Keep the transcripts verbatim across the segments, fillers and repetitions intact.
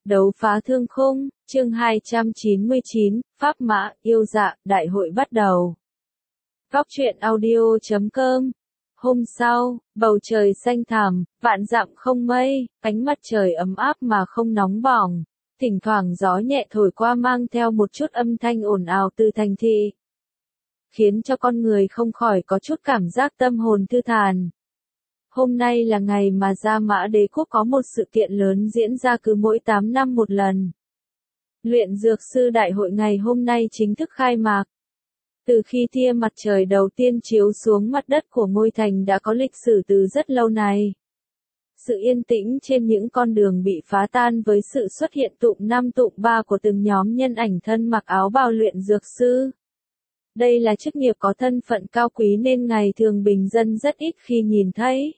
Đấu phá thương khung, chương hai trăm chín mươi chín, Pháp Mã, Yêu Dạ, đại hội bắt đầu. Góc truyện audio chấm com. Hôm sau, bầu trời xanh thẳm, vạn dặm không mây, ánh mặt trời ấm áp mà không nóng bỏng. Thỉnh thoảng gió nhẹ thổi qua mang theo một chút âm thanh ồn ào từ thành thị, khiến cho con người không khỏi có chút cảm giác tâm hồn thư thản. Hôm nay là ngày mà Gia Mã Đế Quốc có một sự kiện lớn diễn ra cứ mỗi tám năm một lần. Luyện Dược Sư Đại hội ngày hôm nay chính thức khai mạc. Từ khi tia mặt trời đầu tiên chiếu xuống mặt đất của ngôi thành đã có lịch sử từ rất lâu nay. Sự yên tĩnh trên những con đường bị phá tan với sự xuất hiện tụm năm tụm ba của từng nhóm nhân ảnh thân mặc áo bào luyện dược sư. Đây là chức nghiệp có thân phận cao quý nên ngày thường bình dân rất ít khi nhìn thấy.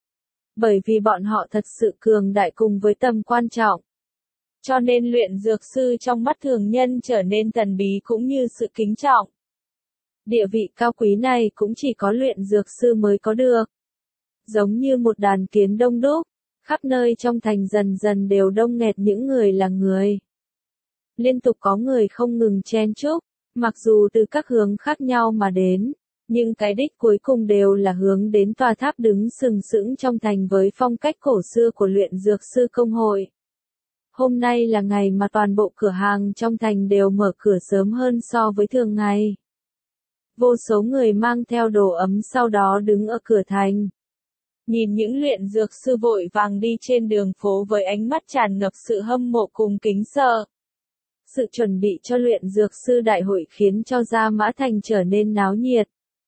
Bởi vì bọn họ thật sự cường đại cùng với tầm quan trọng. Cho nên luyện dược sư trong mắt thường nhân trở nên thần bí cũng như sự kính trọng. Địa vị cao quý này cũng chỉ có luyện dược sư mới có được. Giống như một đàn kiến đông đúc, khắp nơi trong thành dần dần đều đông nghẹt những người là người. Liên tục có người không ngừng chen chúc, mặc dù từ các hướng khác nhau mà đến. Nhưng cái đích cuối cùng đều là hướng đến tòa tháp đứng sừng sững trong thành với phong cách cổ xưa của luyện dược sư công hội. Hôm nay là ngày mà toàn bộ cửa hàng trong thành đều mở cửa sớm hơn so với thường ngày. Vô số người mang theo đồ ấm sau đó đứng ở cửa thành. Nhìn những luyện dược sư vội vàng đi trên đường phố với ánh mắt tràn ngập sự hâm mộ cùng kính sợ. Sự chuẩn bị cho luyện dược sư đại hội khiến cho Gia Mã Thành trở nên náo nhiệt,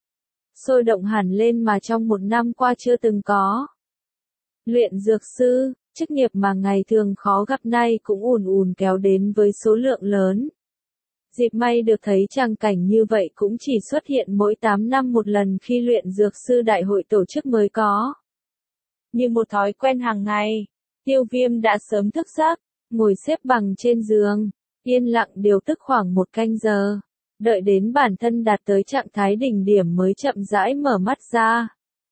sôi động hẳn lên mà trong một năm qua chưa từng có. Luyện dược sư, chức nghiệp mà ngày thường khó gặp nay cũng ùn ùn kéo đến với số lượng lớn. Dịp may được thấy tràng cảnh như vậy cũng chỉ xuất hiện mỗi tám năm một lần khi luyện dược sư đại hội tổ chức mới có. Như một thói quen hàng ngày, Tiêu Viêm đã sớm thức giấc, ngồi xếp bằng trên giường, yên lặng điều tức khoảng một canh giờ. Đợi đến bản thân đạt tới trạng thái đỉnh điểm mới chậm rãi mở mắt ra.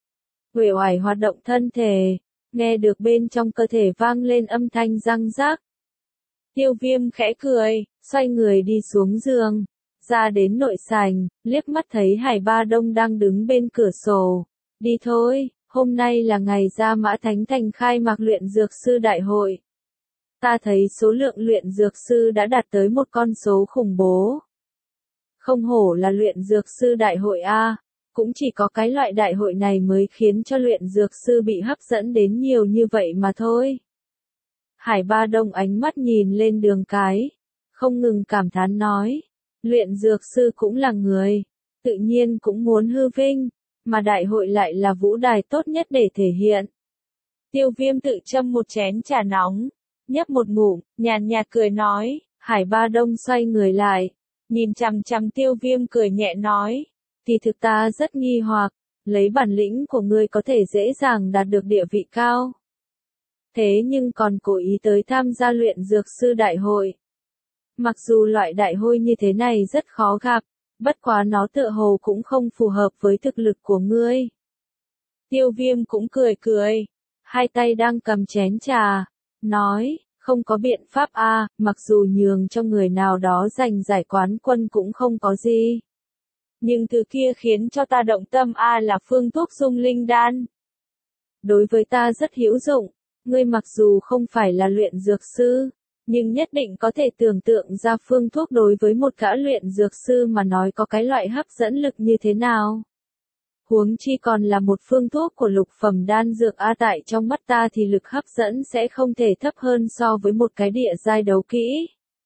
Uể oải hoạt động thân thể, nghe được bên trong cơ thể vang lên âm thanh răng rác. Tiêu Viêm khẽ cười, xoay người đi xuống giường, ra đến nội sảnh, liếc mắt thấy Hải Ba Đông đang đứng bên cửa sổ. Đi thôi, hôm nay là ngày Gia Mã Thánh Thành khai mạc luyện dược sư đại hội. Ta thấy số lượng luyện dược sư đã đạt tới một con số khủng bố. Không hổ là luyện dược sư đại hội A, cũng chỉ có cái loại đại hội này mới khiến cho luyện dược sư bị hấp dẫn đến nhiều như vậy mà thôi. Hải Ba Đông ánh mắt nhìn lên đường cái, không ngừng cảm thán nói, luyện dược sư cũng là người, tự nhiên cũng muốn hư vinh, mà đại hội lại là vũ đài tốt nhất để thể hiện. Tiêu Viêm tự châm một chén trà nóng, nhấp một ngụm, nhàn nhạt cười nói, Hải Ba Đông xoay người lại. Nhìn chằm chằm Tiêu Viêm cười nhẹ nói, thì thực ta rất nghi hoặc, lấy bản lĩnh của ngươi có thể dễ dàng đạt được địa vị cao. Thế nhưng còn cố ý tới tham gia luyện dược sư đại hội. Mặc dù loại đại hội như thế này rất khó gặp, bất quá nó tựa hồ cũng không phù hợp với thực lực của ngươi. Tiêu Viêm cũng cười cười, hai tay đang cầm chén trà, nói, không có biện pháp a, à, mặc dù nhường cho người nào đó giành giải quán quân cũng không có gì. Nhưng thứ kia khiến cho ta động tâm a à là phương thuốc dung linh đan. Đối với ta rất hữu dụng, ngươi mặc dù không phải là luyện dược sư, nhưng nhất định có thể tưởng tượng ra phương thuốc đối với một gã luyện dược sư mà nói có cái loại hấp dẫn lực như thế nào. Huống chi còn là một phương thuốc của lục phẩm đan dược a tại trong mắt ta thì lực hấp dẫn sẽ không thể thấp hơn so với một cái địa giai đấu kỹ.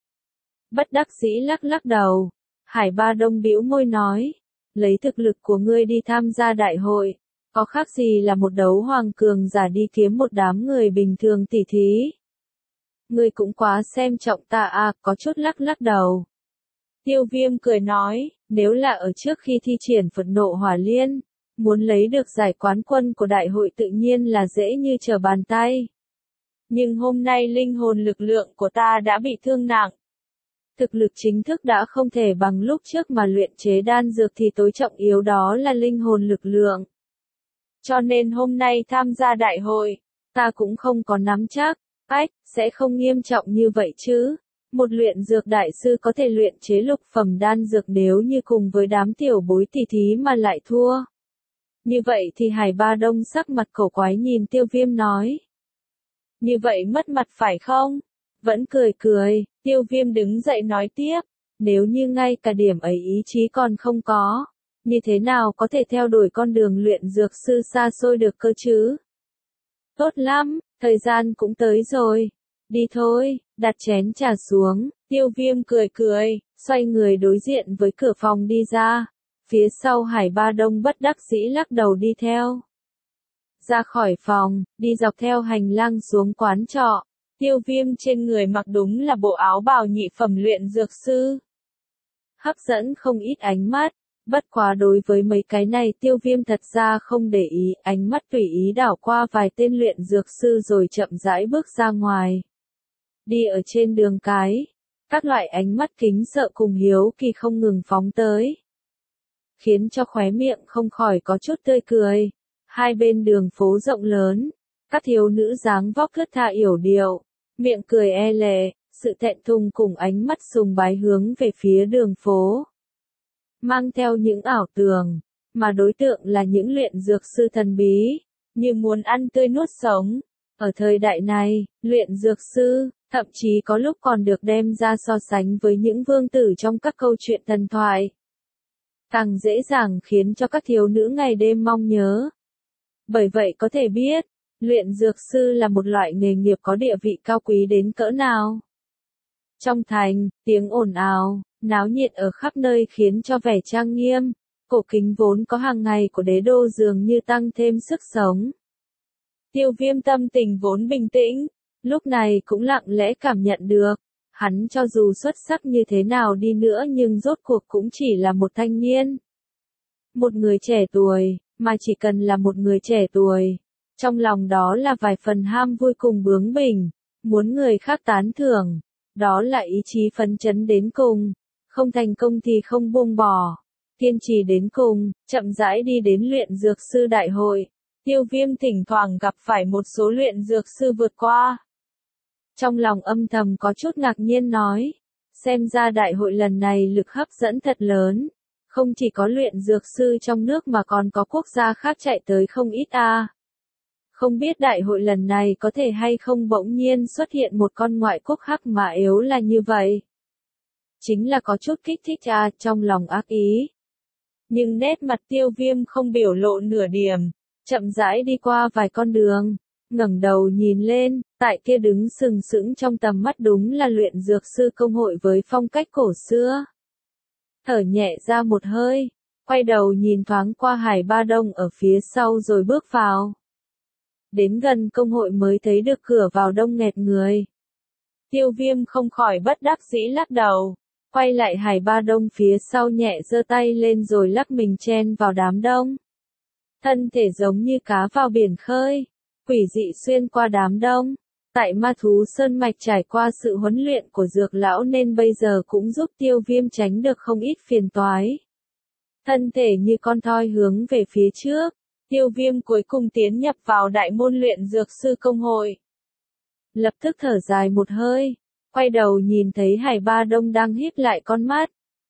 Bất đắc dĩ lắc lắc đầu, Hải Ba Đông bĩu môi nói, lấy thực lực của ngươi đi tham gia đại hội, có khác gì là một đấu hoàng cường giả đi kiếm một đám người bình thường tỉ thí. Ngươi cũng quá xem trọng ta à, có chút lắc lắc đầu. Tiêu Viêm cười nói, nếu là ở trước khi thi triển Phật Nộ Hỏa Liên, muốn lấy được giải quán quân của đại hội tự nhiên là dễ như trở bàn tay. Nhưng hôm nay linh hồn lực lượng của ta đã bị thương nặng. Thực lực chính thức đã không thể bằng lúc trước mà luyện chế đan dược thì tối trọng yếu đó là linh hồn lực lượng. Cho nên hôm nay tham gia đại hội, ta cũng không có nắm chắc, Ách, sẽ không nghiêm trọng như vậy chứ. Một luyện dược đại sư có thể luyện chế lục phẩm đan dược nếu như cùng với đám tiểu bối tỉ thí mà lại thua. Như vậy thì Hải Ba Đông sắc mặt cổ quái nhìn Tiêu Viêm nói. Như vậy mất mặt phải không? Vẫn cười cười, Tiêu Viêm đứng dậy nói tiếp. Nếu như ngay cả điểm ấy ý chí còn không có, như thế nào có thể theo đuổi con đường luyện dược sư xa xôi được cơ chứ? Tốt lắm, thời gian cũng tới rồi. Đi thôi, đặt chén trà xuống, Tiêu Viêm cười cười, xoay người đối diện với cửa phòng đi ra. Phía sau Hải Ba Đông bất đắc dĩ lắc đầu đi theo. Ra khỏi phòng, đi dọc theo hành lang xuống quán trọ. Tiêu Viêm trên người mặc đúng là bộ áo bào nhị phẩm luyện dược sư. Hấp dẫn không ít ánh mắt, bất quá đối với mấy cái này Tiêu Viêm thật ra không để ý, ánh mắt tùy ý đảo qua vài tên luyện dược sư rồi chậm rãi bước ra ngoài. Đi ở trên đường cái, các loại ánh mắt kính sợ cùng hiếu kỳ không ngừng phóng tới, khiến cho khóe miệng không khỏi có chút tươi cười. Hai bên đường phố rộng lớn, các thiếu nữ dáng vóc thướt tha yểu điệu, miệng cười e lệ, sự thẹn thùng cùng ánh mắt sùng bái hướng về phía đường phố. Mang theo những ảo tưởng, mà đối tượng là những luyện dược sư thần bí, như muốn ăn tươi nuốt sống. Ở thời đại này, luyện dược sư, thậm chí có lúc còn được đem ra so sánh với những vương tử trong các câu chuyện thần thoại. Càng dễ dàng khiến cho các thiếu nữ ngày đêm mong nhớ. Bởi vậy có thể biết, luyện dược sư là một loại nghề nghiệp có địa vị cao quý đến cỡ nào. Trong thành, tiếng ồn ào, náo nhiệt ở khắp nơi khiến cho vẻ trang nghiêm, cổ kính vốn có hàng ngày của đế đô dường như tăng thêm sức sống. Tiêu Viêm tâm tình vốn bình tĩnh, lúc này cũng lặng lẽ cảm nhận được, hắn cho dù xuất sắc như thế nào đi nữa nhưng rốt cuộc cũng chỉ là một thanh niên. Một người trẻ tuổi, mà chỉ cần là một người trẻ tuổi, trong lòng đó là vài phần ham vui cùng bướng bỉnh, muốn người khác tán thưởng, đó là ý chí phấn chấn đến cùng, không thành công thì không buông bỏ, kiên trì đến cùng, chậm rãi đi đến luyện dược sư đại hội. Tiêu Viêm thỉnh thoảng gặp phải một số luyện dược sư vượt qua. Trong lòng âm thầm có chút ngạc nhiên nói, xem ra đại hội lần này lực hấp dẫn thật lớn, không chỉ có luyện dược sư trong nước mà còn có quốc gia khác chạy tới không ít a. À. Không biết đại hội lần này có thể hay không bỗng nhiên xuất hiện một con ngoại quốc hắc mà yếu là như vậy. Chính là có chút kích thích a, à, trong lòng ác ý. Nhưng nét mặt Tiêu Viêm không biểu lộ nửa điểm, chậm rãi đi qua vài con đường, ngẩng đầu nhìn lên, tại kia đứng sừng sững trong tầm mắt đúng là luyện dược sư công hội với phong cách cổ xưa. Thở nhẹ ra một hơi, quay đầu nhìn thoáng qua Hải Ba Đông ở phía sau rồi bước vào. Đến gần công hội mới thấy được cửa vào đông nghẹt người. Tiêu Viêm không khỏi bất đắc dĩ lắc đầu, quay lại Hải Ba Đông phía sau nhẹ giơ tay lên rồi lắc mình chen vào đám đông. Thân thể giống như cá vào biển khơi, quỷ dị xuyên qua đám đông. Tại Ma Thú Sơn Mạch trải qua sự huấn luyện của dược lão nên bây giờ cũng giúp Tiêu Viêm tránh được không ít phiền toái. Thân thể như con thoi hướng về phía trước, Tiêu Viêm cuối cùng tiến nhập vào đại môn luyện dược sư công hội. Lập tức thở dài một hơi, quay đầu nhìn thấy Hải Ba Đông đang híp lại con mắt.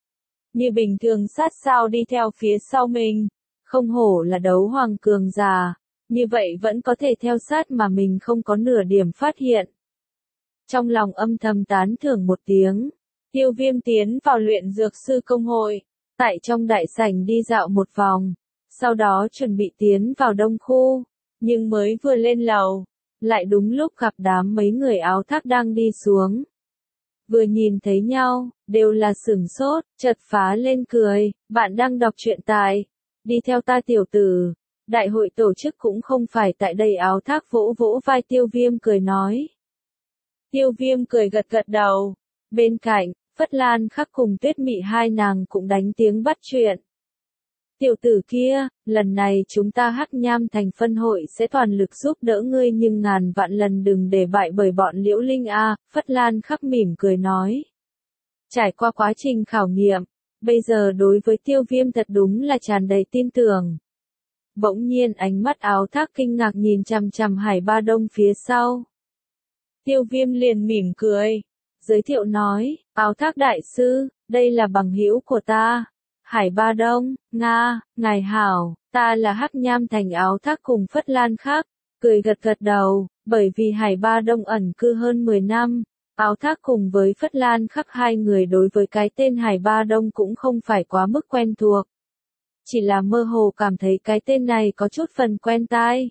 Như bình thường sát sao đi theo phía sau mình, không hổ là đấu hoàng cường già. Như vậy vẫn có thể theo sát mà mình không có nửa điểm phát hiện. Trong lòng âm thầm tán thưởng một tiếng, Tiêu Viêm tiến vào luyện dược sư công hội, tại trong đại sảnh đi dạo một vòng, sau đó chuẩn bị tiến vào đông khu, nhưng mới vừa lên lầu, lại đúng lúc gặp đám mấy người áo thác đang đi xuống. Vừa nhìn thấy nhau, đều là sửng sốt, chợt phá lên cười, bạn đang đọc truyện tại, đi theo ta tiểu tử. Đại hội tổ chức cũng không phải tại đây áo thác vỗ vỗ vai Tiêu Viêm cười nói. Tiêu Viêm cười gật gật đầu. Bên cạnh, Phất Lan Khắc cùng Tuyết Mị hai nàng cũng đánh tiếng bắt chuyện. Tiểu tử kia, lần này chúng ta Hắc Nham thành phân hội sẽ toàn lực giúp đỡ ngươi nhưng ngàn vạn lần đừng để bại bởi bọn Liễu Linh a. Phất Lan Khắc mỉm cười nói. Trải qua quá trình khảo nghiệm, bây giờ đối với Tiêu Viêm thật đúng là tràn đầy tin tưởng. Bỗng nhiên ánh mắt áo thác kinh ngạc nhìn chằm chằm Hải Ba Đông phía sau. Tiêu Viêm liền mỉm cười, giới thiệu nói, Áo Thác đại sư, đây là bằng hữu của ta. Hải Ba Đông, Nga, ngài hảo, ta là Hắc Nham Thành Áo Thác cùng Phất Lan Khắc, cười gật gật đầu, bởi vì Hải Ba Đông ẩn cư hơn mười năm, Áo Thác cùng với Phất Lan Khắc hai người đối với cái tên Hải Ba Đông cũng không phải quá mức quen thuộc. Chỉ là mơ hồ cảm thấy cái tên này có chút phần quen tai.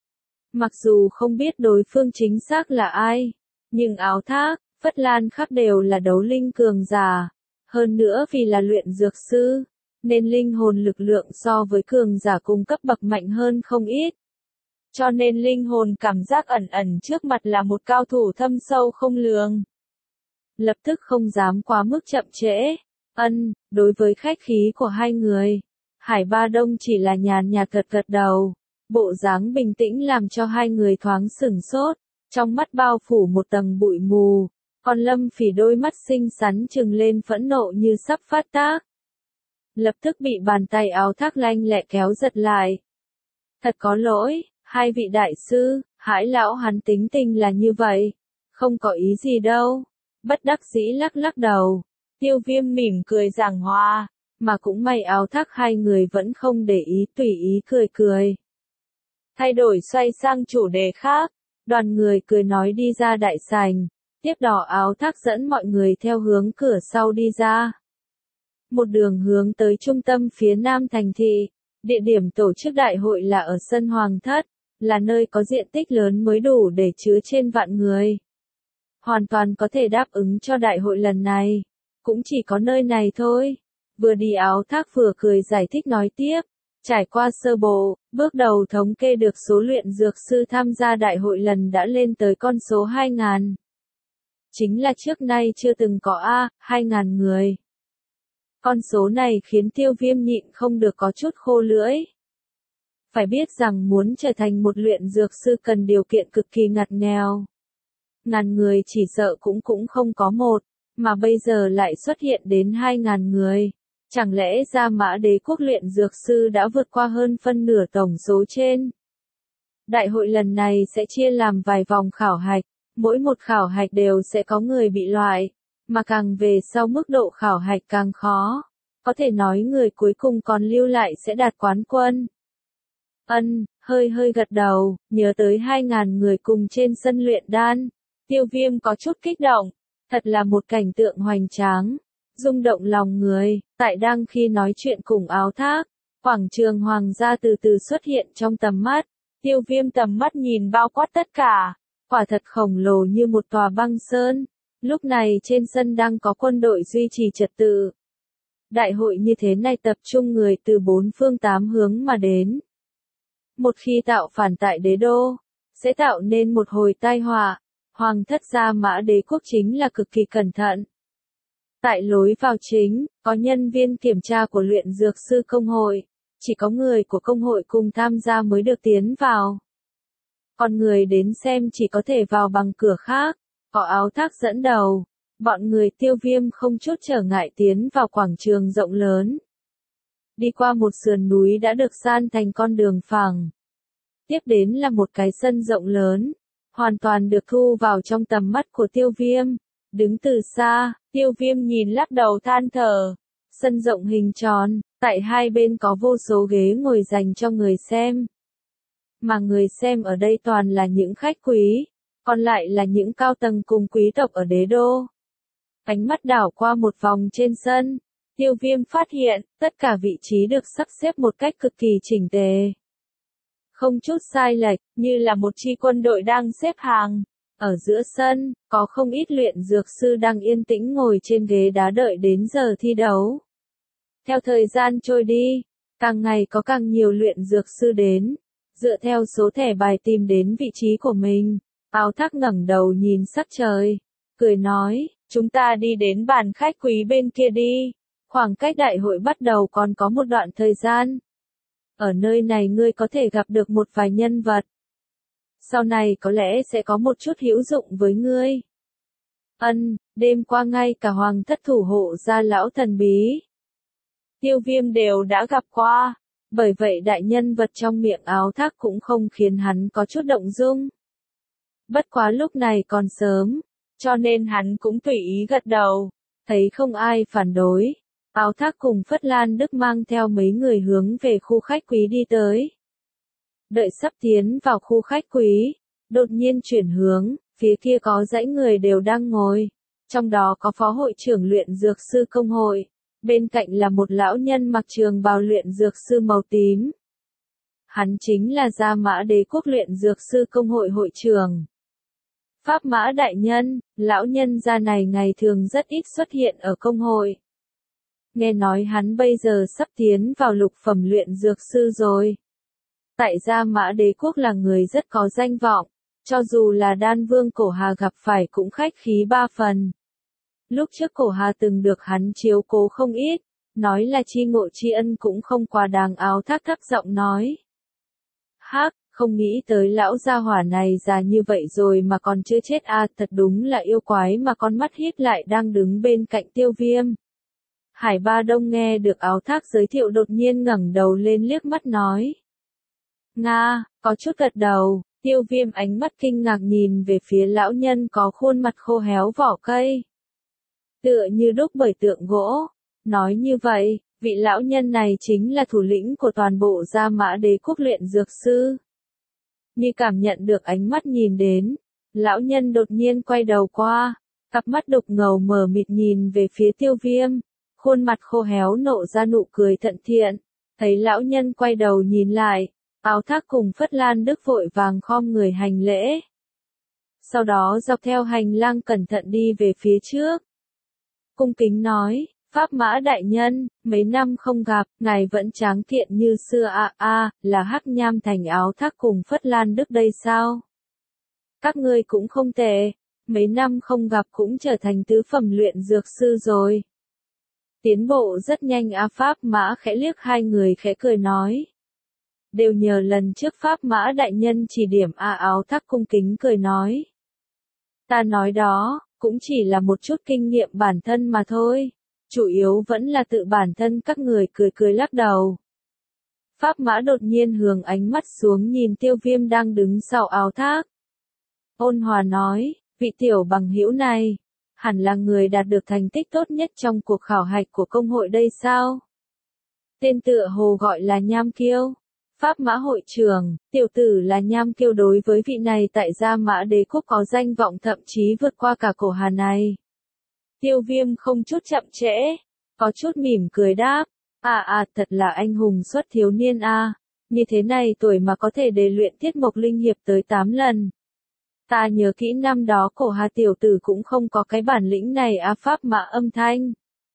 Mặc dù không biết đối phương chính xác là ai, nhưng Áo Thác, Phất Lan Khắc đều là đấu linh cường giả. Hơn nữa vì là luyện dược sư, nên linh hồn lực lượng so với cường giả cung cấp bậc mạnh hơn không ít. Cho nên linh hồn cảm giác ẩn ẩn trước mặt là một cao thủ thâm sâu không lường. Lập tức không dám quá mức chậm trễ. Ân, đối với khách khí của hai người, Hải Ba Đông chỉ là nhàn nhạt gật gật đầu. Bộ dáng bình tĩnh làm cho hai người thoáng sửng sốt, trong mắt bao phủ một tầng bụi mù. Còn Lâm Phỉ đôi mắt xinh xắn trừng lên phẫn nộ như sắp phát tác. Lập tức bị bàn tay Áo Thác lanh lẹ kéo giật lại. Thật có lỗi, hai vị đại sư, Hải lão hắn tính tình là như vậy. Không có ý gì đâu. Bất đắc dĩ lắc lắc đầu. Tiêu Viêm mỉm cười giảng hòa. Mà cũng may Áo Thác hai người vẫn không để ý, tùy ý cười cười. Thay đổi xoay sang chủ đề khác. Đoàn người cười nói đi ra đại sảnh. Tiếp đó Áo Thác dẫn mọi người theo hướng cửa sau đi ra. Một đường hướng tới trung tâm phía nam thành thị. Địa điểm tổ chức đại hội là ở sân Hoàng Thất, là nơi có diện tích lớn mới đủ để chứa trên vạn người. Hoàn toàn có thể đáp ứng cho đại hội lần này. Cũng chỉ có nơi này thôi. Vừa đi Áo Thác vừa cười giải thích nói tiếp. Trải qua sơ bộ, bước đầu thống kê được số luyện dược sư tham gia đại hội lần đã lên tới con số hai nghìn. Chính là trước nay chưa từng có a, hai nghìn người. Con số này khiến Tiêu Viêm nhịn không được có chút khô lưỡi. Phải biết rằng muốn trở thành một luyện dược sư cần điều kiện cực kỳ ngặt nghèo. Ngàn người chỉ sợ cũng cũng không có một, mà bây giờ lại xuất hiện đến hai ngàn người. Chẳng lẽ Gia Mã Đế quốc luyện dược sư đã vượt qua hơn phân nửa tổng số trên? Đại hội lần này sẽ chia làm vài vòng khảo hạch. Mỗi một khảo hạch đều sẽ có người bị loại, mà càng về sau mức độ khảo hạch càng khó. Có thể nói người cuối cùng còn lưu lại sẽ đạt quán quân. Ân, hơi hơi gật đầu, nhớ tới hai ngàn người cùng trên sân luyện đan. Tiêu Viêm có chút kích động, thật là một cảnh tượng hoành tráng, rung động lòng người. Tại đang khi nói chuyện cùng Áo Thác, quảng trường hoàng gia từ từ xuất hiện trong tầm mắt. Tiêu Viêm tầm mắt nhìn bao quát tất cả. Quả thật khổng lồ như một tòa băng sơn. Lúc này trên sân đang có quân đội duy trì trật tự. Đại hội như thế này tập trung người từ bốn phương tám hướng mà đến. Một khi tạo phản tại đế đô, sẽ tạo nên một hồi tai họa. Hoàng thất Gia Mã Đế quốc chính là cực kỳ cẩn thận. Tại lối vào chính, có nhân viên kiểm tra của luyện dược sư công hội. Chỉ có người của công hội cùng tham gia mới được tiến vào. Còn người đến xem chỉ có thể vào bằng cửa khác, có Áo Thác dẫn đầu. Bọn người Tiêu Viêm không chút trở ngại tiến vào quảng trường rộng lớn. Đi qua một sườn núi đã được san thành con đường phẳng. Tiếp đến là một cái sân rộng lớn, hoàn toàn được thu vào trong tầm mắt của Tiêu Viêm. Đứng từ xa, Tiêu Viêm nhìn lắc đầu than thở. Sân rộng hình tròn, tại hai bên có vô số ghế ngồi dành cho người xem. Mà người xem ở đây toàn là những khách quý, còn lại là những cao tầng cùng quý tộc ở đế đô. Ánh mắt đảo qua một vòng trên sân, Tiêu Viêm phát hiện, tất cả vị trí được sắp xếp một cách cực kỳ chỉnh tề. Không chút sai lệch, như là một chi quân đội đang xếp hàng. Ở giữa sân, có không ít luyện dược sư đang yên tĩnh ngồi trên ghế đá đợi đến giờ thi đấu. Theo thời gian trôi đi, càng ngày có càng nhiều luyện dược sư đến. Dựa theo số thẻ bài tìm đến vị trí của mình, Áo Thác ngẩng đầu nhìn sắc trời, cười nói, chúng ta đi đến bàn khách quý bên kia đi, khoảng cách đại hội bắt đầu còn có một đoạn thời gian. Ở nơi này ngươi có thể gặp được một vài nhân vật. Sau này có lẽ sẽ có một chút hữu dụng với ngươi. Ân, đêm qua ngay cả hoàng thất thủ hộ gia lão thần bí. Tiêu Viêm đều đã gặp qua. Bởi vậy đại nhân vật trong miệng Áo Thác cũng không khiến hắn có chút động dung. Bất quá lúc này còn sớm, cho nên hắn cũng tùy ý gật đầu, thấy không ai phản đối. Áo Thác cùng Phất Lan Đức mang theo mấy người hướng về khu khách quý đi tới. Đợi sắp tiến vào khu khách quý, đột nhiên chuyển hướng, phía kia có dãy người đều đang ngồi. Trong đó có phó hội trưởng luyện dược sư công hội, bên cạnh là một lão nhân mặc trường bào luyện dược sư màu tím. Hắn chính là Gia Mã Đế quốc luyện dược sư công hội hội trưởng. Pháp Mã đại nhân, lão nhân gia này ngày thường rất ít xuất hiện ở công hội. Nghe nói hắn bây giờ sắp tiến vào lục phẩm luyện dược sư rồi. Tại Gia Mã Đế quốc là người rất có danh vọng, cho dù là Đan Vương Cổ Hà gặp phải cũng khách khí ba phần. Lúc trước Cổ Hà từng được hắn chiếu cố không ít, nói là chi ngộ tri ân cũng không quá đáng. Áo Thác thấp giọng nói. Hắc, không nghĩ tới lão gia hỏa này già như vậy rồi mà còn chưa chết à, thật đúng là yêu quái mà con mắt híp lại đang đứng bên cạnh Tiêu Viêm. Hải Ba Đông nghe được Áo Thác giới thiệu đột nhiên ngẩng đầu lên liếc mắt nói. Nga, có chút gật đầu, Tiêu Viêm ánh mắt kinh ngạc nhìn về phía lão nhân có khuôn mặt khô héo vỏ cây. Tựa như đúc bởi tượng gỗ, nói như vậy, vị lão nhân này chính là thủ lĩnh của toàn bộ Gia Mã Đế quốc luyện dược sư. Như cảm nhận được ánh mắt nhìn đến, lão nhân đột nhiên quay đầu qua, cặp mắt đục ngầu mờ mịt nhìn về phía Tiêu Viêm, khuôn mặt khô héo nộ ra nụ cười thận thiện, thấy lão nhân quay đầu nhìn lại, Áo Thác cùng Phất Lan Đức vội vàng khom người hành lễ. Sau đó dọc theo hành lang cẩn thận đi về phía trước. Cung kính nói, Pháp Mã đại nhân, mấy năm không gặp, ngài vẫn tráng kiện như xưa à à, là Hắc Nham Thành Áo Thác cùng Phất Lan Đức đây sao? Các ngươi cũng không tệ, mấy năm không gặp cũng trở thành tứ phẩm luyện dược sư rồi. Tiến bộ rất nhanh à. Pháp Mã khẽ liếc hai người khẽ cười nói. Đều nhờ lần trước Pháp Mã đại nhân chỉ điểm à. Áo Thác cung kính cười nói. Ta nói đó, cũng chỉ là một chút kinh nghiệm bản thân mà thôi. Chủ yếu vẫn là tự bản thân. Các người cười cười lắc đầu. Pháp Mã đột nhiên hướng ánh mắt xuống nhìn Tiêu Viêm đang đứng sau Áo Thác. Ôn hòa nói, vị tiểu bằng hữu này, hẳn là người đạt được thành tích tốt nhất trong cuộc khảo hạch của công hội đây sao? Tên tựa hồ gọi là Nham Kiêu. Pháp Mã hội trưởng, tiểu tử là Nham Kiêu đối với vị này tại Gia Mã Đế quốc có danh vọng thậm chí vượt qua cả Cổ Hà này. Tiêu Viêm không chút chậm trễ, có chút mỉm cười đáp, à à thật là anh hùng xuất thiếu niên à, như thế này tuổi mà có thể đề luyện Tiết Mộc Linh Hiệp tới tám lần. Ta nhớ kỹ năm đó Cổ Hà tiểu tử cũng không có cái bản lĩnh này à. Pháp Mã âm thanh.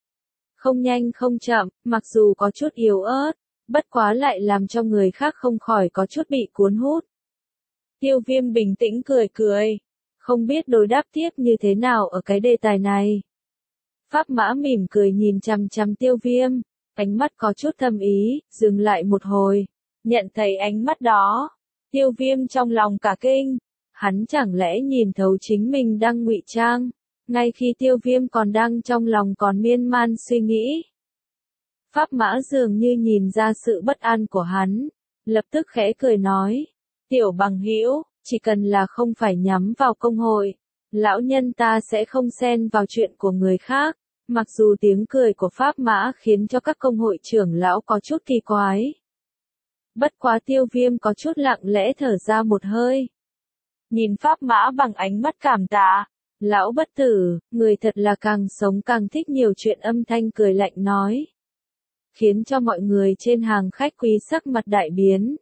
Không nhanh không chậm, mặc dù có chút yếu ớt, bất quá lại làm cho người khác không khỏi có chút bị cuốn hút. Tiêu Viêm bình tĩnh cười cười, không biết đối đáp tiếp như thế nào ở cái đề tài này. Pháp Mã mỉm cười nhìn chằm chằm Tiêu Viêm, ánh mắt có chút thâm ý, dừng lại một hồi, nhận thấy ánh mắt đó, Tiêu Viêm trong lòng cả kinh, hắn chẳng lẽ nhìn thấu chính mình đang ngụy trang, ngay khi Tiêu Viêm còn đang trong lòng còn miên man suy nghĩ. Pháp Mã dường như nhìn ra sự bất an của hắn, lập tức khẽ cười nói, tiểu bằng hữu, chỉ cần là không phải nhắm vào công hội, lão nhân ta sẽ không xen vào chuyện của người khác. Mặc dù tiếng cười của Pháp Mã khiến cho các công hội trưởng lão có chút kỳ quái. Bất quá Tiêu Viêm có chút lặng lẽ thở ra một hơi. Nhìn Pháp Mã bằng ánh mắt cảm tạ, lão bất tử, người thật là càng sống càng thích nhiều chuyện. Âm thanh cười lạnh nói. Khiến cho mọi người trên hàng khách quý sắc mặt đại biến.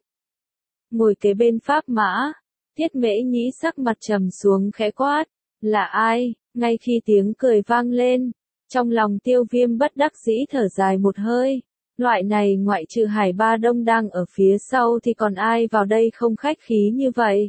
Ngồi kế bên Pháp Mã, Tiết Mễ Nhĩ sắc mặt trầm xuống khẽ quát, là ai? Ngay khi tiếng cười vang lên, trong lòng Tiêu Viêm bất đắc dĩ thở dài một hơi, loại này ngoại trừ Hải Ba Đông đang ở phía sau thì còn ai vào đây không khách khí như vậy.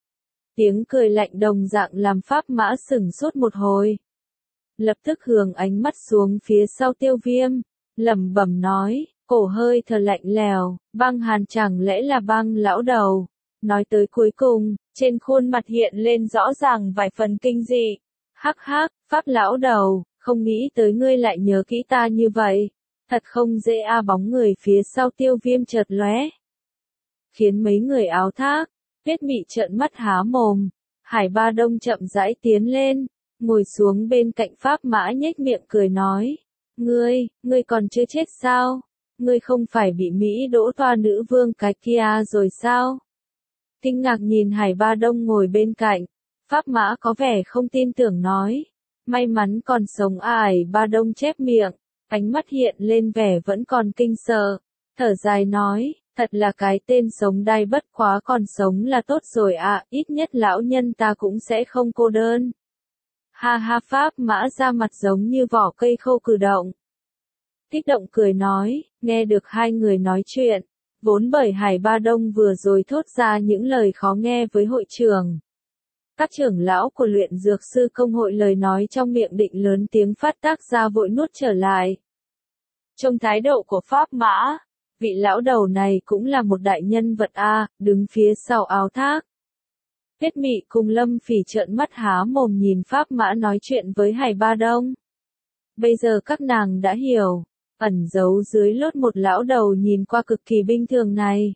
Tiếng cười lạnh đồng dạng làm Pháp Mã sửng sốt một hồi. Lập tức hướng ánh mắt xuống phía sau Tiêu Viêm, lẩm bẩm nói, cổ hơi thở lạnh lèo, Băng Hàn chẳng lẽ là Băng lão đầu. Nói tới cuối cùng, trên khuôn mặt hiện lên rõ ràng vài phần kinh dị. Hắc hắc, Pháp lão đầu, không nghĩ tới ngươi lại nhớ kỹ ta như vậy. Thật không dễ a. Bóng người phía sau Tiêu Viêm chợt lóe, khiến mấy người Áo Thác, Tuyết Mị trợn mắt há mồm. Hải Ba Đông chậm rãi tiến lên, ngồi xuống bên cạnh Pháp Mã nhếch miệng cười nói. Ngươi, ngươi còn chưa chết sao? Ngươi không phải bị Mỹ đỗ toa nữ vương cái kia rồi sao? Kinh ngạc nhìn Hải Ba Đông ngồi bên cạnh, Pháp Mã có vẻ không tin tưởng nói. May mắn còn sống à. Hải Ba Đông chép miệng, ánh mắt hiện lên vẻ vẫn còn kinh sợ, thở dài nói, thật là cái tên sống đai bất quá còn sống là tốt rồi à, ít nhất lão nhân ta cũng sẽ không cô đơn. Ha ha. Pháp Mã ra mặt giống như vỏ cây khô cử động. Kích động cười nói, nghe được hai người nói chuyện, vốn bởi Hải Ba Đông vừa rồi thốt ra những lời khó nghe với hội trưởng. Các trưởng lão của luyện dược sư công hội lời nói trong miệng định lớn tiếng phát tác ra vội nuốt trở lại. Trong thái độ của Pháp Mã, vị lão đầu này cũng là một đại nhân vật a, đứng phía sau áo thác. Tuyết Mị cùng Lâm Phỉ trợn mắt há mồm nhìn Pháp Mã nói chuyện với Hải Ba Đông. Bây giờ các nàng đã hiểu, ẩn giấu dưới lốt một lão đầu nhìn qua cực kỳ bình thường này.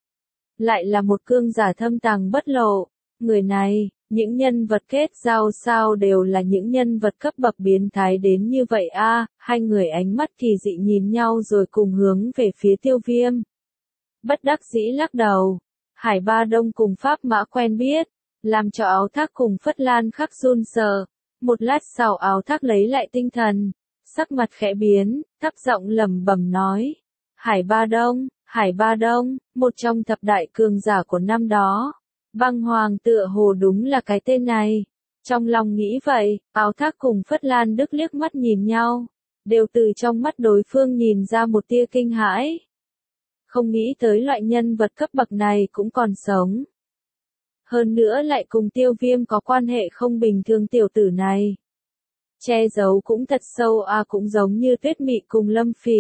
Lại là một cương giả thâm tàng bất lộ, người này, những nhân vật kết giao sao đều là những nhân vật cấp bậc biến thái đến như vậy a. Hai người ánh mắt kỳ dị nhìn nhau rồi cùng hướng về phía Tiêu Viêm. Bất đắc dĩ lắc đầu, Hải Ba Đông cùng Pháp Mã quen biết, làm cho áo thác cùng Phất Lan khắc run sợ. Một lát sau áo thác lấy lại tinh thần, sắc mặt khẽ biến, thấp giọng lẩm bẩm nói. Hải Ba Đông, Hải Ba Đông, một trong thập đại cường giả của năm đó. Băng Hoàng tựa hồ đúng là cái tên này. Trong lòng nghĩ vậy, áo thác cùng Phất Lan Đức liếc mắt nhìn nhau, đều từ trong mắt đối phương nhìn ra một tia kinh hãi. Không nghĩ tới loại nhân vật cấp bậc này cũng còn sống. Hơn nữa lại cùng Tiêu Viêm có quan hệ không bình thường tiểu tử này. Che giấu cũng thật sâu à, cũng giống như Tuyết Mị cùng Lâm Phỉ.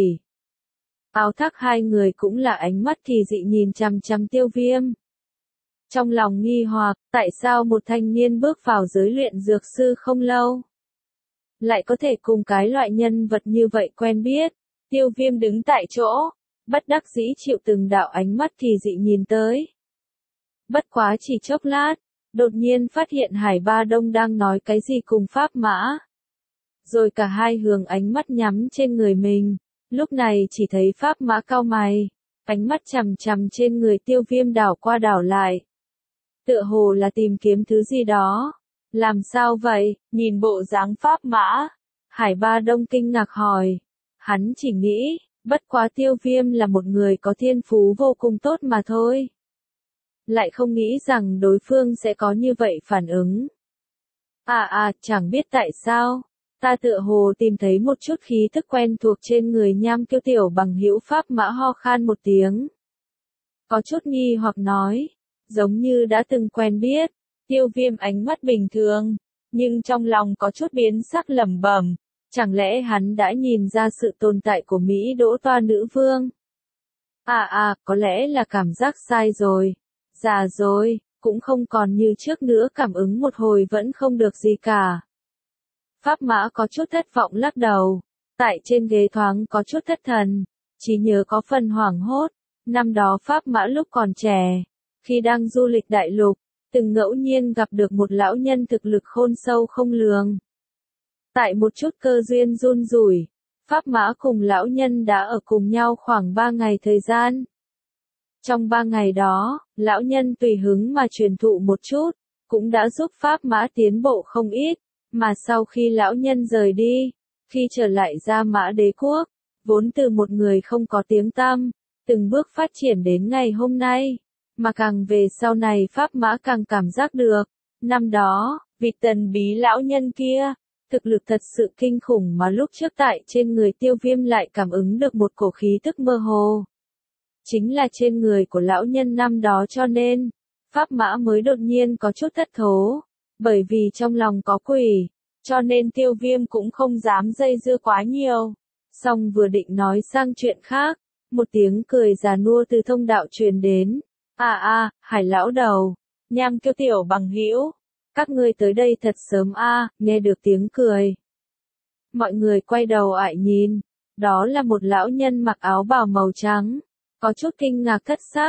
Áo thác hai người cũng là ánh mắt kỳ dị nhìn chằm chằm Tiêu Viêm. Trong lòng nghi hoặc, tại sao một thanh niên bước vào giới luyện dược sư không lâu, lại có thể cùng cái loại nhân vật như vậy quen biết. Tiêu Viêm đứng tại chỗ, bất đắc dĩ chịu từng đạo ánh mắt kỳ dị nhìn tới. Bất quá chỉ chốc lát, đột nhiên phát hiện Hải Ba Đông đang nói cái gì cùng Pháp Mã. Rồi cả hai hướng ánh mắt nhắm trên người mình, lúc này chỉ thấy Pháp Mã cau mày, ánh mắt chằm chằm trên người Tiêu Viêm đảo qua đảo lại. Tựa hồ là tìm kiếm thứ gì đó. Làm sao vậy, nhìn bộ dáng Pháp Mã? Hải Ba Đông kinh ngạc hỏi. Hắn chỉ nghĩ, bất quá Tiêu Viêm là một người có thiên phú vô cùng tốt mà thôi. Lại không nghĩ rằng đối phương sẽ có như vậy phản ứng. À à, chẳng biết tại sao, ta tựa hồ tìm thấy một chút khí thức quen thuộc trên người Nham Kiêu tiểu bằng hữu. Pháp Mã ho khan một tiếng. Có chút nghi hoặc nói, giống như đã từng quen biết. Tiêu Viêm ánh mắt bình thường, nhưng trong lòng có chút biến sắc lẩm bẩm, chẳng lẽ hắn đã nhìn ra sự tồn tại của Mỹ đỗ toa nữ vương? À à, có lẽ là cảm giác sai rồi. Già rồi, cũng không còn như trước nữa, cảm ứng một hồi vẫn không được gì cả. Pháp Mã có chút thất vọng lắc đầu, tại trên ghế thoáng có chút thất thần, chỉ nhớ có phần hoảng hốt. Năm đó Pháp Mã lúc còn trẻ, khi đang du lịch đại lục, từng ngẫu nhiên gặp được một lão nhân thực lực khôn sâu không lường. Tại một chút cơ duyên run rủi, Pháp Mã cùng lão nhân đã ở cùng nhau khoảng ba ngày thời gian. Trong ba ngày đó, lão nhân tùy hứng mà truyền thụ một chút, cũng đã giúp Pháp Mã tiến bộ không ít, mà sau khi lão nhân rời đi, khi trở lại Gia Mã Đế Quốc, vốn từ một người không có tiếng tăm, từng bước phát triển đến ngày hôm nay, mà càng về sau này Pháp Mã càng cảm giác được, năm đó, vị thần bí lão nhân kia, thực lực thật sự kinh khủng mà lúc trước tại trên người Tiêu Viêm lại cảm ứng được một cổ khí tức mơ hồ. Chính là trên người của lão nhân năm đó, cho nên, Pháp Mã mới đột nhiên có chút thất thố, bởi vì trong lòng có quỷ, cho nên Tiêu Viêm cũng không dám dây dưa quá nhiều. Xong vừa định nói sang chuyện khác, một tiếng cười già nua từ thông đạo truyền đến. À à, Hải lão đầu, Nham Kiêu tiểu bằng hữu, các ngươi tới đây thật sớm a. À, nghe được tiếng cười. Mọi người quay đầu lại nhìn, đó là một lão nhân mặc áo bào màu trắng, có chút kinh ngạc thất xác,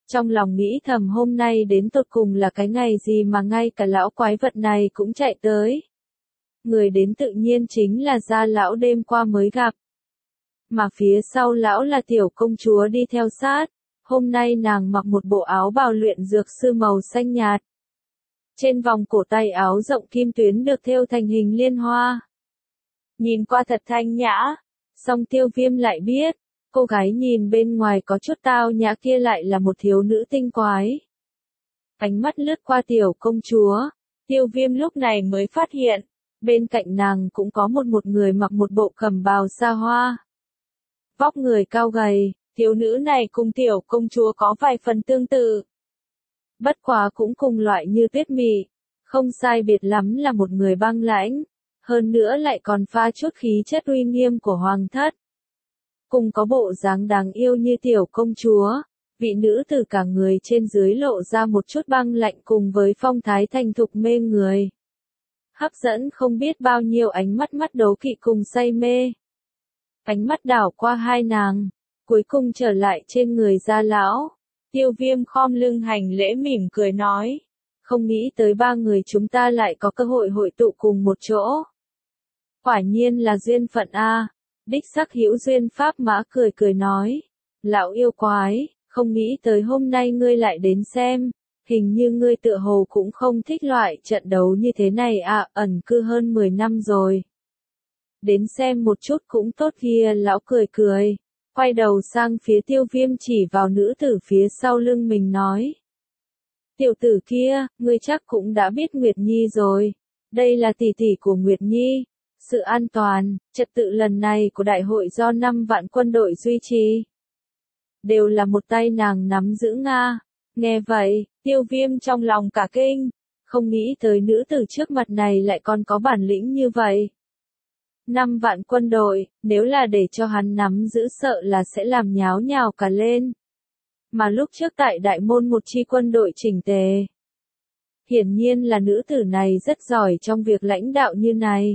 Trong lòng nghĩ thầm hôm nay đến tột cùng là cái ngày gì mà ngay cả lão quái vật này cũng chạy tới. Người đến tự nhiên chính là Gia lão đêm qua mới gặp. Mà phía sau lão là tiểu công chúa đi theo sát. Hôm nay nàng mặc một bộ áo bào luyện dược sư màu xanh nhạt. Trên vòng cổ tay áo rộng kim tuyến được thêu thành hình liên hoa. Nhìn qua thật thanh nhã. Song Tiêu Viêm lại biết, cô gái nhìn bên ngoài có chút tao nhã kia lại là một thiếu nữ tinh quái. Ánh mắt lướt qua tiểu công chúa, Tiêu Viêm lúc này mới phát hiện, bên cạnh nàng cũng có một một người mặc một bộ cẩm bào xa hoa. Vóc người cao gầy, thiếu nữ này cùng tiểu công chúa có vài phần tương tự. Bất quá cũng cùng loại như tuyết mị, không sai biệt lắm là một người băng lãnh, hơn nữa lại còn pha chút khí chất uy nghiêm của hoàng thất. Cùng có bộ dáng đáng yêu như tiểu công chúa, vị nữ tử cả người trên dưới lộ ra một chút băng lạnh cùng với phong thái thành thục mê người. Hấp dẫn không biết bao nhiêu ánh mắt mắt đố kỵ cùng say mê. Ánh mắt đảo qua hai nàng, cuối cùng trở lại trên người Gia lão. Tiêu Viêm khom lưng hành lễ mỉm cười nói, không nghĩ tới ba người chúng ta lại có cơ hội hội tụ cùng một chỗ. Quả nhiên là duyên phận a. Đích sắc hữu duyên Pháp Mã cười cười nói, lão yêu quái, không nghĩ tới hôm nay ngươi lại đến xem, hình như ngươi tựa hồ cũng không thích loại trận đấu như thế này à, ẩn cư hơn mười năm rồi. Đến xem một chút cũng tốt kia, lão cười cười, quay đầu sang phía Tiêu Viêm chỉ vào nữ tử phía sau lưng mình nói. Tiểu tử kia, ngươi chắc cũng đã biết Nguyệt Nhi rồi, đây là tỷ tỷ của Nguyệt Nhi. Sự an toàn, trật tự lần này của đại hội do năm vạn quân đội duy trì. Đều là một tay nàng nắm giữ Nga. Nghe vậy, Tiêu Viêm trong lòng cả kinh. Không nghĩ tới nữ tử trước mặt này lại còn có bản lĩnh như vậy. Năm vạn quân đội, nếu là để cho hắn nắm giữ sợ là sẽ làm nháo nhào cả lên. Mà lúc trước tại đại môn một chi quân đội chỉnh tề. Hiển nhiên là nữ tử này rất giỏi trong việc lãnh đạo như này.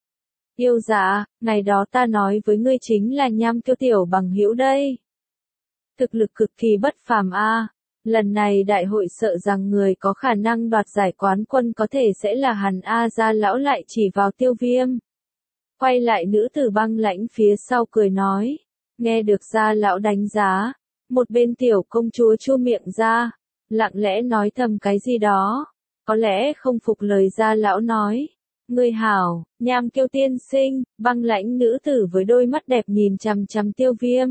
Yêu dạ, ngày đó ta nói với ngươi chính là Nham Kiêu tiểu bằng hữu đây. Thực lực cực kỳ bất phàm a. Lần này đại hội sợ rằng người có khả năng đoạt giải quán quân có thể sẽ là hắn a. Gia lão lại chỉ vào Tiêu Viêm. Quay lại nữ tử băng lãnh phía sau cười nói. Nghe được Gia lão đánh giá. Một bên tiểu công chúa chu miệng ra. Lặng lẽ nói thầm cái gì đó. Có lẽ không phục lời Gia lão nói. Ngươi hảo, Nham Kiêu tiên sinh, băng lãnh nữ tử với đôi mắt đẹp nhìn chằm chằm Tiêu Viêm.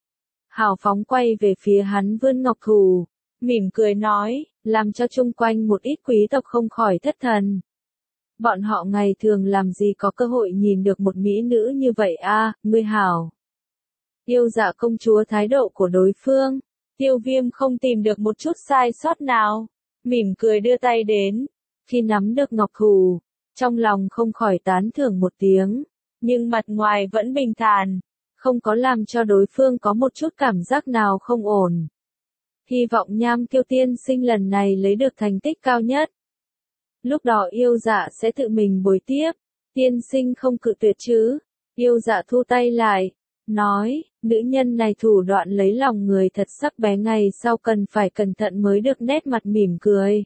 Hào phóng quay về phía hắn vươn ngọc thủ, mỉm cười nói, làm cho chung quanh một ít quý tộc không khỏi thất thần. Bọn họ ngày thường làm gì có cơ hội nhìn được một mỹ nữ như vậy a, ngươi hảo. Yêu dạ công chúa thái độ của đối phương, Tiêu Viêm không tìm được một chút sai sót nào, mỉm cười đưa tay đến, khi nắm được ngọc thủ. Trong lòng không khỏi tán thưởng một tiếng, nhưng mặt ngoài vẫn bình thản, không có làm cho đối phương có một chút cảm giác nào không ổn. Hy vọng Nham Kiêu tiên sinh lần này lấy được thành tích cao nhất. Lúc đó yêu dạ sẽ tự mình bồi tiếp, tiên sinh không cự tuyệt chứ. Yêu dạ thu tay lại, nói, nữ nhân này thủ đoạn lấy lòng người thật sắc bén, ngày sau cần phải cẩn thận mới được, nét mặt mỉm cười.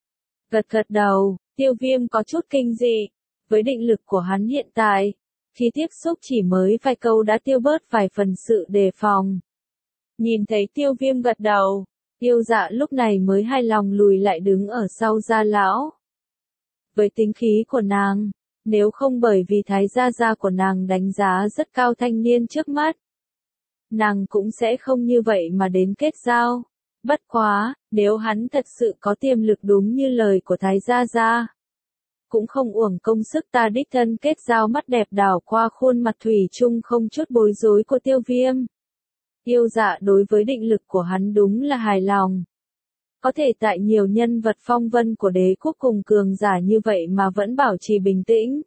Gật gật đầu. Tiêu Viêm có chút kinh dị, với định lực của hắn hiện tại, khi tiếp xúc chỉ mới vài câu đã tiêu bớt vài phần sự đề phòng. Nhìn thấy Tiêu Viêm gật đầu, yêu dạ lúc này mới hài lòng lùi lại đứng ở sau Gia lão. Với tính khí của nàng, nếu không bởi vì thái gia gia của nàng đánh giá rất cao thanh niên trước mắt, nàng cũng sẽ không như vậy mà đến kết giao. Bất quá, nếu hắn thật sự có tiềm lực đúng như lời của thái gia gia, cũng không uổng công sức ta đích thân kết giao. Mắt đẹp đảo qua khuôn mặt thủy chung không chút bối rối của Tiêu Viêm. Yêu dạ đối với định lực của hắn đúng là hài lòng. Có thể tại nhiều nhân vật phong vân của đế quốc cùng cường giả như vậy mà vẫn bảo trì bình tĩnh.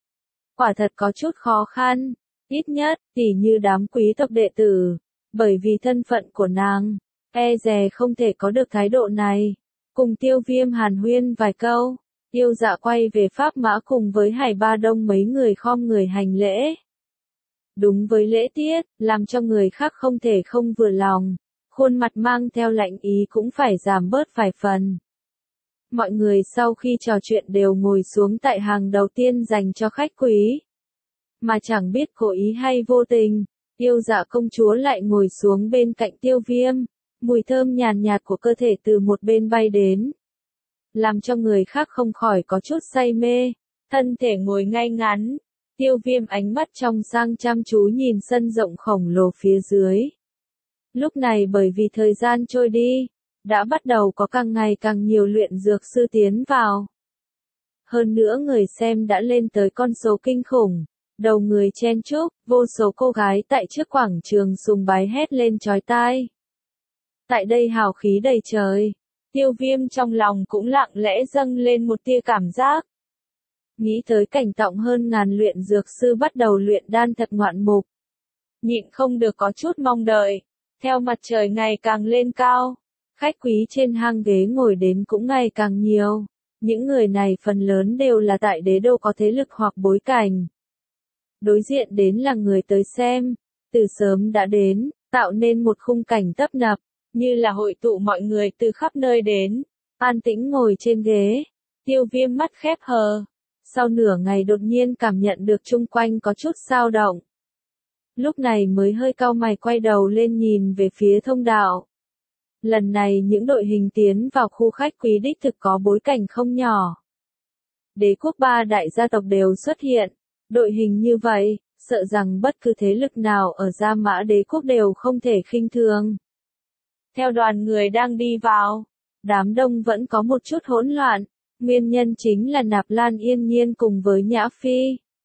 Quả thật có chút khó khăn, ít nhất, tỉ như đám quý tộc đệ tử, bởi vì thân phận của nàng, e dè không thể có được thái độ này. Cùng Tiêu Viêm hàn huyên vài câu, yêu dạ quay về Pháp Mã cùng với Hải Ba Đông mấy người khom người hành lễ. Đúng với lễ tiết, làm cho người khác không thể không vừa lòng. khuôn mặt mang theo lạnh ý cũng phải giảm bớt vài phần. Mọi người sau khi trò chuyện đều ngồi xuống tại hàng đầu tiên dành cho khách quý. Mà chẳng biết cố ý hay vô tình, Yêu Dạ công chúa lại ngồi xuống bên cạnh Tiêu Viêm, mùi thơm nhàn nhạt của cơ thể từ một bên bay đến, làm cho người khác không khỏi có chút say mê, thân thể ngồi ngay ngắn. Tiêu Viêm ánh mắt trong sang chăm chú nhìn sân rộng khổng lồ phía dưới. Lúc này bởi vì thời gian trôi đi, đã bắt đầu có càng ngày càng nhiều luyện dược sư tiến vào. Hơn nữa người xem đã lên tới con số kinh khủng, đầu người chen chúc, vô số cô gái tại trước quảng trường sùng bái hét lên chói tai. Tại đây hào khí đầy trời, Tiêu Viêm trong lòng cũng lặng lẽ dâng lên một tia cảm giác. Nghĩ tới cảnh tượng hơn ngàn luyện dược sư bắt đầu luyện đan thật ngoạn mục. Nhịn không được có chút mong đợi, theo mặt trời ngày càng lên cao, khách quý trên hang ghế ngồi đến cũng ngày càng nhiều. Những người này phần lớn đều là tại đế đô có thế lực hoặc bối cảnh. Đối diện đến là người tới xem, từ sớm đã đến, tạo nên một khung cảnh tấp nập, như là hội tụ mọi người từ khắp nơi đến, an tĩnh ngồi trên ghế. Tiêu Viêm mắt khép hờ, sau nửa ngày đột nhiên cảm nhận được chung quanh có chút dao động. Lúc này mới hơi cau mày quay đầu lên nhìn về phía thông đạo. Lần này những đội hình tiến vào khu khách quý đích thực có bối cảnh không nhỏ. Đế quốc ba đại gia tộc đều xuất hiện, đội hình như vậy, sợ rằng bất cứ thế lực nào ở Gia Mã Đế quốc đều không thể khinh thường. Theo đoàn người đang đi vào, đám đông vẫn có một chút hỗn loạn, nguyên nhân chính là Nạp Lan Yên Nhiên cùng với Nhã Phi.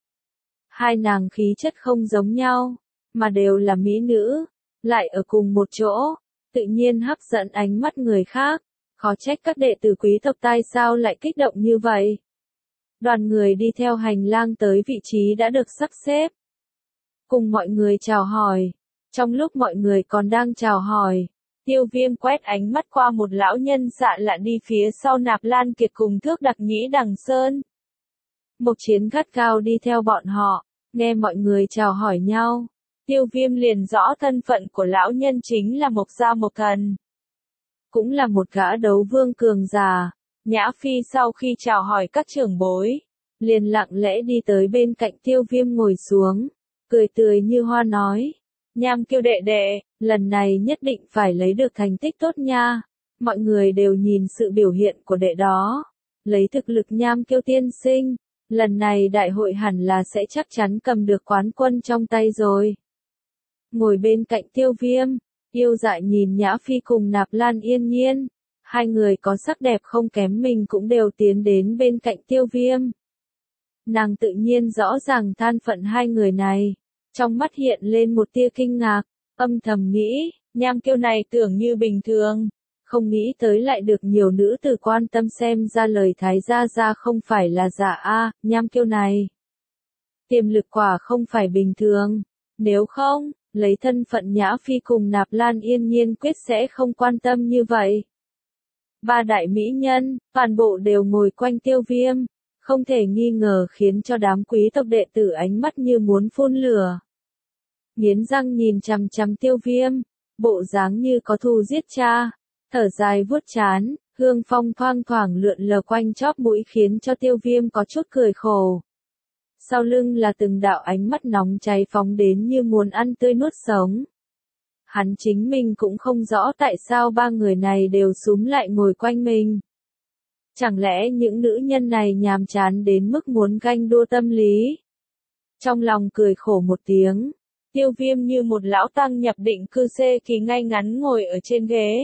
Hai nàng khí chất không giống nhau, mà đều là mỹ nữ, lại ở cùng một chỗ, tự nhiên hấp dẫn ánh mắt người khác, khó trách các đệ tử quý tộc tai sao lại kích động như vậy. Đoàn người đi theo hành lang tới vị trí đã được sắp xếp. Cùng mọi người chào hỏi, trong lúc mọi người còn đang chào hỏi, Tiêu Viêm quét ánh mắt qua một lão nhân xạ lạ đi phía sau Nạp Lan Kiệt cùng Thước Đặc Nhĩ Đằng Sơn. Mộc Chiến gắt gao đi theo bọn họ, nghe mọi người chào hỏi nhau. Tiêu Viêm liền rõ thân phận của lão nhân chính là Mộc Gia Mộc Thần. Cũng là một gã đấu vương cường giả. Nhã Phi sau khi chào hỏi các trưởng bối, liền lặng lẽ đi tới bên cạnh Tiêu Viêm ngồi xuống, cười tươi như hoa nói. Nham Kiêu đệ đệ, lần này nhất định phải lấy được thành tích tốt nha. Mọi người đều nhìn sự biểu hiện của đệ đó. Lấy thực lực Nham Kiêu tiên sinh, lần này đại hội hẳn là sẽ chắc chắn cầm được quán quân trong tay rồi. Ngồi bên cạnh Tiêu Viêm, Yêu Dạ nhìn Nhã Phi cùng Nạp Lan Yên Nhiên. Hai người có sắc đẹp không kém mình cũng đều tiến đến bên cạnh Tiêu Viêm. Nàng tự nhiên rõ ràng thân phận hai người này. Trong mắt hiện lên một tia kinh ngạc, âm thầm nghĩ, Nham Kiêu này tưởng như bình thường. Không nghĩ tới lại được nhiều nữ tử quan tâm xem ra lời Thái gia gia không phải là giả a, Nham Kiêu này. Tiềm lực quả không phải bình thường. Nếu không, lấy thân phận Nhã Phi cùng Nạp Lan Yên Nhiên quyết sẽ không quan tâm như vậy. Ba đại mỹ nhân, toàn bộ đều ngồi quanh Tiêu Viêm, không thể nghi ngờ khiến cho đám quý tộc đệ tử ánh mắt như muốn phun lửa. Nghiến răng nhìn chằm chằm Tiêu Viêm, bộ dáng như có thù giết cha, thở dài vuốt trán, hương phong thoang thoảng lượn lờ quanh chóp mũi khiến cho Tiêu Viêm có chút cười khổ. Sau lưng là từng đạo ánh mắt nóng cháy phóng đến như muốn ăn tươi nuốt sống. Hắn chính mình cũng không rõ tại sao ba người này đều súm lại ngồi quanh mình. Chẳng lẽ những nữ nhân này nhàm chán đến mức muốn ganh đua tâm lý? Trong lòng cười khổ một tiếng, Tiêu Viêm như một lão tăng nhập định cư xê kỳ ngay ngắn ngồi ở trên ghế.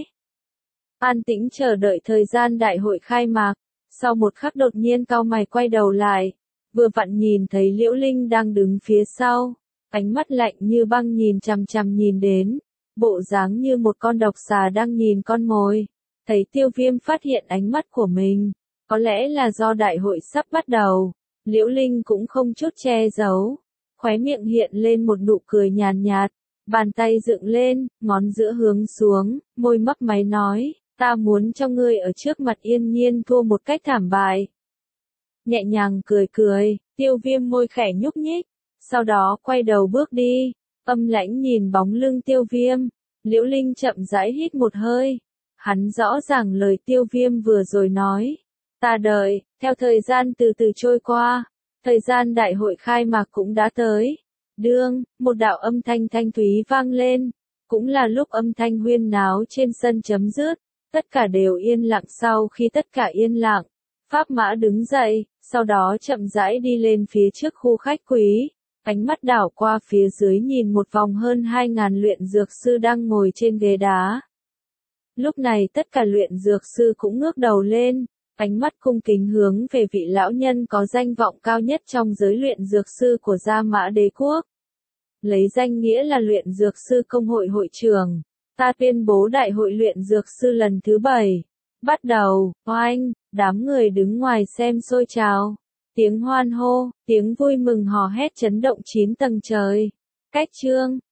An tĩnh chờ đợi thời gian đại hội khai mạc, sau một khắc đột nhiên cau mày quay đầu lại, vừa vặn nhìn thấy Liễu Linh đang đứng phía sau, ánh mắt lạnh như băng nhìn chằm chằm nhìn đến. Bộ dáng như một con độc xà đang nhìn con mồi. Thấy Tiêu Viêm phát hiện ánh mắt của mình, có lẽ là do đại hội sắp bắt đầu, Liễu Linh cũng không chút che giấu, khóe miệng hiện lên một nụ cười nhàn nhạt, bàn tay dựng lên, ngón giữa hướng xuống, môi mấp máy nói, ta muốn cho ngươi ở trước mặt Yên Nhiên thua một cách thảm bại. Nhẹ nhàng cười cười, Tiêu Viêm môi khẽ nhúc nhích, sau đó quay đầu bước đi, âm lãnh nhìn bóng lưng Tiêu Viêm, Liễu Linh chậm rãi hít một hơi. Hắn rõ ràng lời Tiêu Viêm vừa rồi nói. Ta đợi, theo thời gian từ từ trôi qua, thời gian đại hội khai mạc cũng đã tới. Đương, một đạo âm thanh thanh thúy vang lên, cũng là lúc âm thanh huyên náo trên sân chấm dứt, tất cả đều yên lặng. Sau khi tất cả yên lặng, Pháp Mã đứng dậy, sau đó chậm rãi đi lên phía trước khu khách quý, ánh mắt đảo qua phía dưới nhìn một vòng hơn hai ngàn luyện dược sư đang ngồi trên ghế đá. Lúc này tất cả luyện dược sư cũng ngước đầu lên, ánh mắt cung kính hướng về vị lão nhân có danh vọng cao nhất trong giới luyện dược sư của Gia Mã Đế Quốc. Lấy danh nghĩa là luyện dược sư công hội hội trưởng, ta tuyên bố đại hội luyện dược sư lần thứ bảy. Bắt đầu, oanh, đám người đứng ngoài xem xôi trào. Tiếng hoan hô, tiếng vui mừng hò hét chấn động chín tầng trời. Cách chương,